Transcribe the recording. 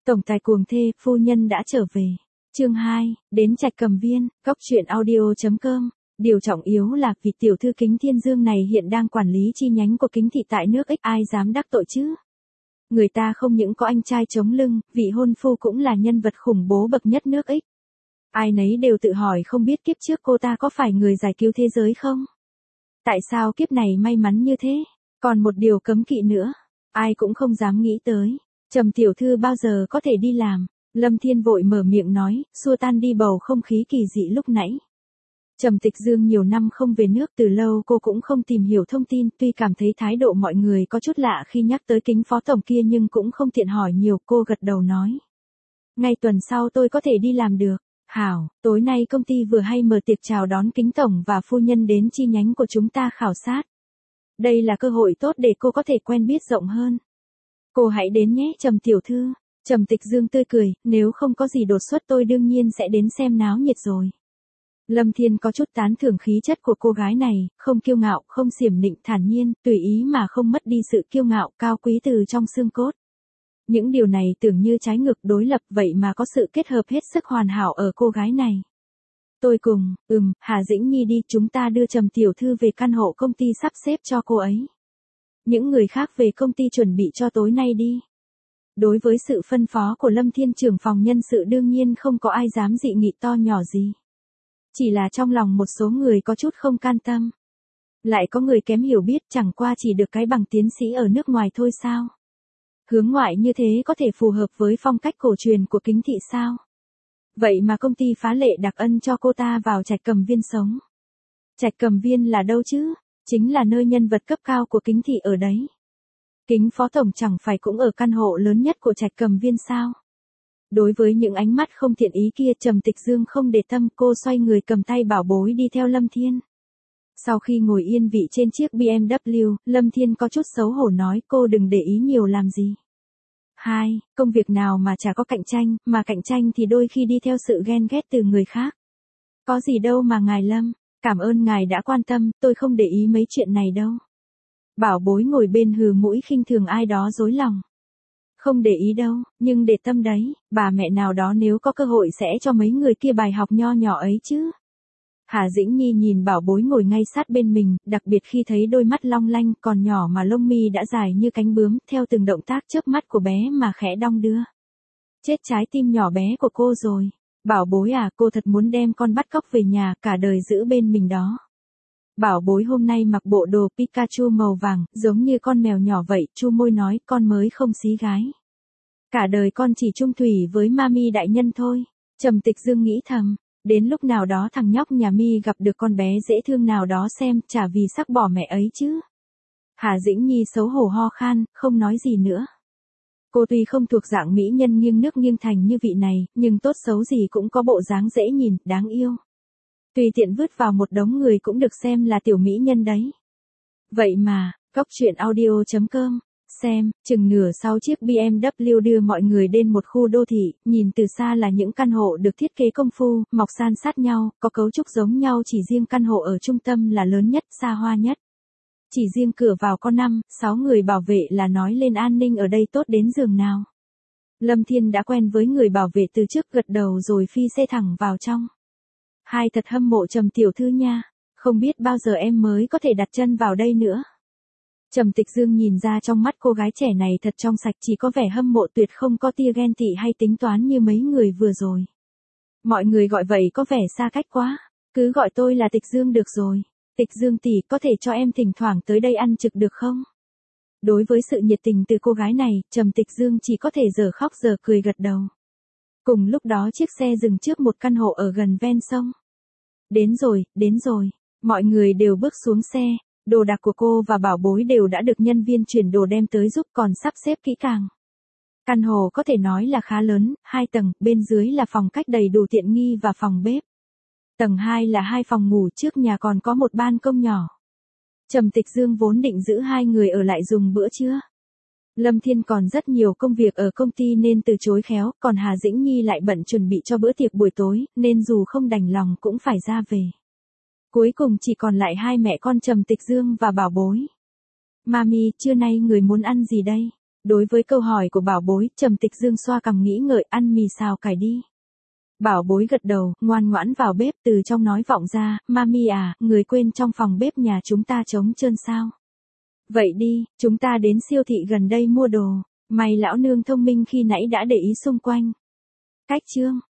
Tổng tài cuồng thê, phu nhân đã trở về. Chương 2, đến Trạch Cầm Viên, góc truyện audio.com. Điều trọng yếu là vị tiểu thư Kính Thiên Dương này hiện đang quản lý chi nhánh của Kính thị tại nước X, ai dám đắc tội chứ? Người ta không những có anh trai chống lưng, vị hôn phu cũng là nhân vật khủng bố bậc nhất nước X. Ai nấy đều tự hỏi không biết kiếp trước cô ta có phải người giải cứu thế giới không? Tại sao kiếp này may mắn như thế? Còn một điều cấm kỵ nữa, ai cũng không dám nghĩ tới. Trầm tiểu thư bao giờ có thể đi làm? Lâm Thiên vội mở miệng nói, xua tan đi bầu không khí kỳ dị lúc nãy. Trầm Tịch Dương nhiều năm không về nước, từ lâu cô cũng không tìm hiểu thông tin, tuy cảm thấy thái độ mọi người có chút lạ khi nhắc tới Kính phó tổng kia nhưng cũng không tiện hỏi nhiều, cô gật đầu nói. Ngay tuần sau tôi có thể đi làm được. Hảo, tối nay công ty vừa hay mở tiệc chào đón Kính tổng và phu nhân đến chi nhánh của chúng ta khảo sát. Đây là cơ hội tốt để cô có thể quen biết rộng hơn. Cô hãy đến nhé Trầm tiểu thư. Trầm Tịch Dương tươi cười, nếu không có gì đột xuất tôi đương nhiên sẽ đến xem náo nhiệt rồi. Lâm Thiên có chút tán thưởng khí chất của cô gái này, không kiêu ngạo, không xiểm nịnh, thản nhiên, tùy ý mà không mất đi sự kiêu ngạo, cao quý từ trong xương cốt. Những điều này tưởng như trái ngược đối lập, vậy mà có sự kết hợp hết sức hoàn hảo ở cô gái này. Tôi cùng, Hà Dĩnh Nhi đi, chúng ta đưa Trầm tiểu thư về căn hộ công ty sắp xếp cho cô ấy. Những người khác về công ty chuẩn bị cho tối nay đi. Đối với sự phân phó của Lâm Thiên trưởng phòng nhân sự đương nhiên không có ai dám dị nghị to nhỏ gì. Chỉ là trong lòng một số người có chút không can tâm. Lại có người kém hiểu biết, chẳng qua chỉ được cái bằng tiến sĩ ở nước ngoài thôi sao? Hướng ngoại như thế có thể phù hợp với phong cách cổ truyền của Kính thị sao? Vậy mà công ty phá lệ đặc ân cho cô ta vào Trạch Cầm Viên sống. Trạch Cầm Viên là đâu chứ? Chính là nơi nhân vật cấp cao của Kính thị ở đấy. Kính phó tổng chẳng phải cũng ở căn hộ lớn nhất của Trạch Cầm Viên sao? Đối với những ánh mắt không thiện ý kia, Trầm Tịch Dương không để tâm, cô xoay người cầm tay bảo bối đi theo Lâm Thiên. Sau khi ngồi yên vị trên chiếc BMW, Lâm Thiên có chút xấu hổ nói, cô đừng để ý nhiều làm gì. Công việc nào mà chả có cạnh tranh, mà cạnh tranh thì đôi khi đi theo sự ghen ghét từ người khác. Có gì đâu mà ngài Lâm, cảm ơn ngài đã quan tâm, tôi không để ý mấy chuyện này đâu. Bảo bối ngồi bên hừ mũi khinh thường ai đó dối lòng. Không để ý đâu, nhưng để tâm đấy, bà mẹ nào đó nếu có cơ hội sẽ cho mấy người kia bài học nho nhỏ ấy chứ. Hà Dĩnh Nhi nhìn bảo bối ngồi ngay sát bên mình, đặc biệt khi thấy đôi mắt long lanh còn nhỏ mà lông mi đã dài như cánh bướm, theo từng động tác chớp mắt của bé mà khẽ đong đưa. Chết trái tim nhỏ bé của cô rồi. Bảo bối à, cô thật muốn đem con bắt cóc về nhà, cả đời giữ bên mình đó. Bảo bối hôm nay mặc bộ đồ Pikachu màu vàng, giống như con mèo nhỏ vậy, chu môi nói, con mới không xí gái. Cả đời con chỉ chung thủy với mami đại nhân thôi. Trầm Tịch Dương nghĩ thầm, đến lúc nào đó thằng nhóc nhà mi gặp được con bé dễ thương nào đó xem, chả vì sắc bỏ mẹ ấy chứ. Hà Dĩnh Nhi xấu hổ ho khan, không nói gì nữa. Cô tuy không thuộc dạng mỹ nhân nghiêng nước nghiêng thành như vị này, nhưng tốt xấu gì cũng có bộ dáng dễ nhìn, đáng yêu. Tùy tiện vứt vào một đống người cũng được xem là tiểu mỹ nhân đấy. Vậy mà, góc truyện audio.com, xem, chừng nửa sau chiếc BMW đưa mọi người đến một khu đô thị, nhìn từ xa là những căn hộ được thiết kế công phu, mọc san sát nhau, có cấu trúc giống nhau, chỉ riêng căn hộ ở trung tâm là lớn nhất, xa hoa nhất. Chỉ riêng cửa vào có 5-6 người bảo vệ là nói lên an ninh ở đây tốt đến giường nào. Lâm Thiên đã quen với người bảo vệ từ trước, gật đầu rồi phi xe thẳng vào trong. Thật hâm mộ Trầm tiểu thư nha, không biết bao giờ em mới có thể đặt chân vào đây nữa. Trầm Tịch Dương nhìn ra trong mắt cô gái trẻ này thật trong sạch, chỉ có vẻ hâm mộ, tuyệt không có tia ghen tị hay tính toán như mấy người vừa rồi. Mọi người gọi vậy có vẻ xa cách quá, cứ gọi tôi là Tịch Dương được rồi. Tịch Dương tỷ, có thể cho em thỉnh thoảng tới đây ăn trực được không? Đối với sự nhiệt tình từ cô gái này, Trầm Tịch Dương chỉ có thể giờ khóc giờ cười gật đầu. Cùng lúc đó chiếc xe dừng trước một căn hộ ở gần ven sông. Đến rồi, mọi người đều bước xuống xe, đồ đạc của cô và bảo bối đều đã được nhân viên chuyển đồ đem tới giúp, còn sắp xếp kỹ càng. Căn hộ có thể nói là khá lớn, 2 tầng, bên dưới là phòng khách đầy đủ tiện nghi và phòng bếp. Tầng 2 là 2 phòng ngủ, trước nhà còn có một ban công nhỏ. Trầm Tịch Dương vốn định giữ 2 người ở lại dùng bữa trưa. Lâm Thiên còn rất nhiều công việc ở công ty nên từ chối khéo, còn Hà Dĩnh Nhi lại bận chuẩn bị cho bữa tiệc buổi tối, nên dù không đành lòng cũng phải ra về. Cuối cùng chỉ còn lại 2 mẹ con Trầm Tịch Dương và bảo bối. Mami, trưa nay người muốn ăn gì đây? Đối với câu hỏi của bảo bối, Trầm Tịch Dương xoa cằm nghĩ ngợi, ăn mì xào cải đi. Bảo bối gật đầu, ngoan ngoãn vào bếp, từ trong nói vọng ra, mami à, người quên trong phòng bếp nhà chúng ta trống trơn sao? Vậy đi, chúng ta đến siêu thị gần đây mua đồ. May lão nương thông minh khi nãy đã để ý xung quanh. Cách chương